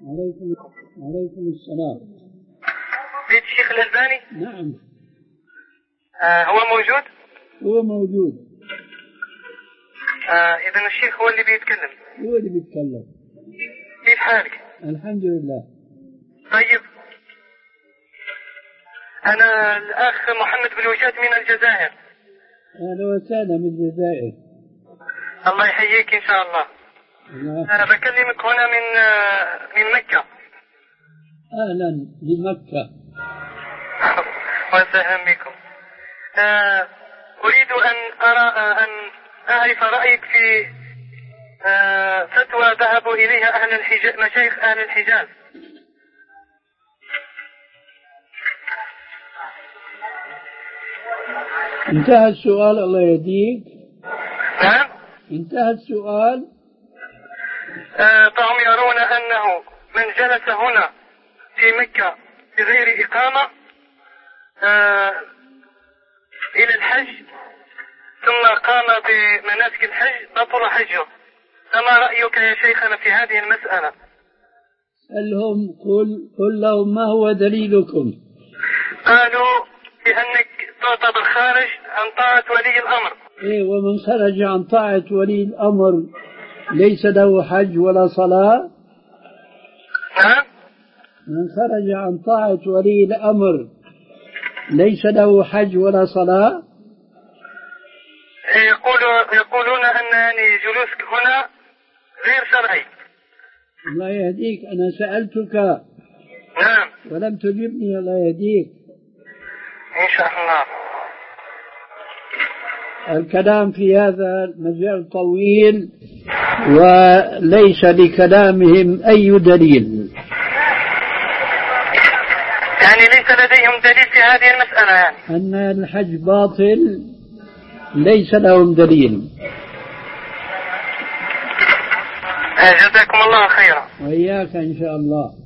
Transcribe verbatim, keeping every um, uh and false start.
عليكم عليكم السلام. بيت الشيخ الألباني؟ نعم. آه هو موجود؟ هو موجود. آه إذن الشيخ هو اللي بيتكلم. هو اللي بيتكلم. كيف حالك؟ الحمد لله. طيب، أنا الأخ محمد بن وجاد من الجزائر. أهلا وسهلا من الجزائر. الله يحييك إن شاء الله. أنا بكلمك هنا من من مكة. أهلا بمكة. وسهلا بكم. أريد أن أرى أن أعرف رأيك في فتوى ذهبوا إليها أهل الحجاز، مشايخ أهل الحجاز. انتهى السؤال، الله يهديك. نعم. انتهى السؤال. آه فهم يرون أنه من جلس هنا في مكة بغير إقامة آه إلى الحج ثم قام بمناسك الحج بطل حجه، فما رأيك يا شيخنا في هذه المسألة؟ سألهم، قل, قل لهم ما هو دليلكم؟ قالوا بأنك تعتبر خارج عن طاعة ولي الأمر. إيه، ومن خرج عن طاعة ولي الأمر ليس له حج ولا صلاة. نعم. من خرج عن طاعة ولي الأمر ليس له حج ولا صلاة. يقولوا يقولون أن يعني جلوسك هنا غير شرعي. الله يهديك، أنا سألتك. نعم. ولم تجبني، الله يهديك. إن شاء الله. الكلام في هذا المجال طويل وليس لكلامهم أي دليل. يعني ليس لديهم دليل في هذه المسألة يعني؟ أن الحج باطل ليس لهم دليل. جزاكم الله خيرا. وإياك إن شاء الله.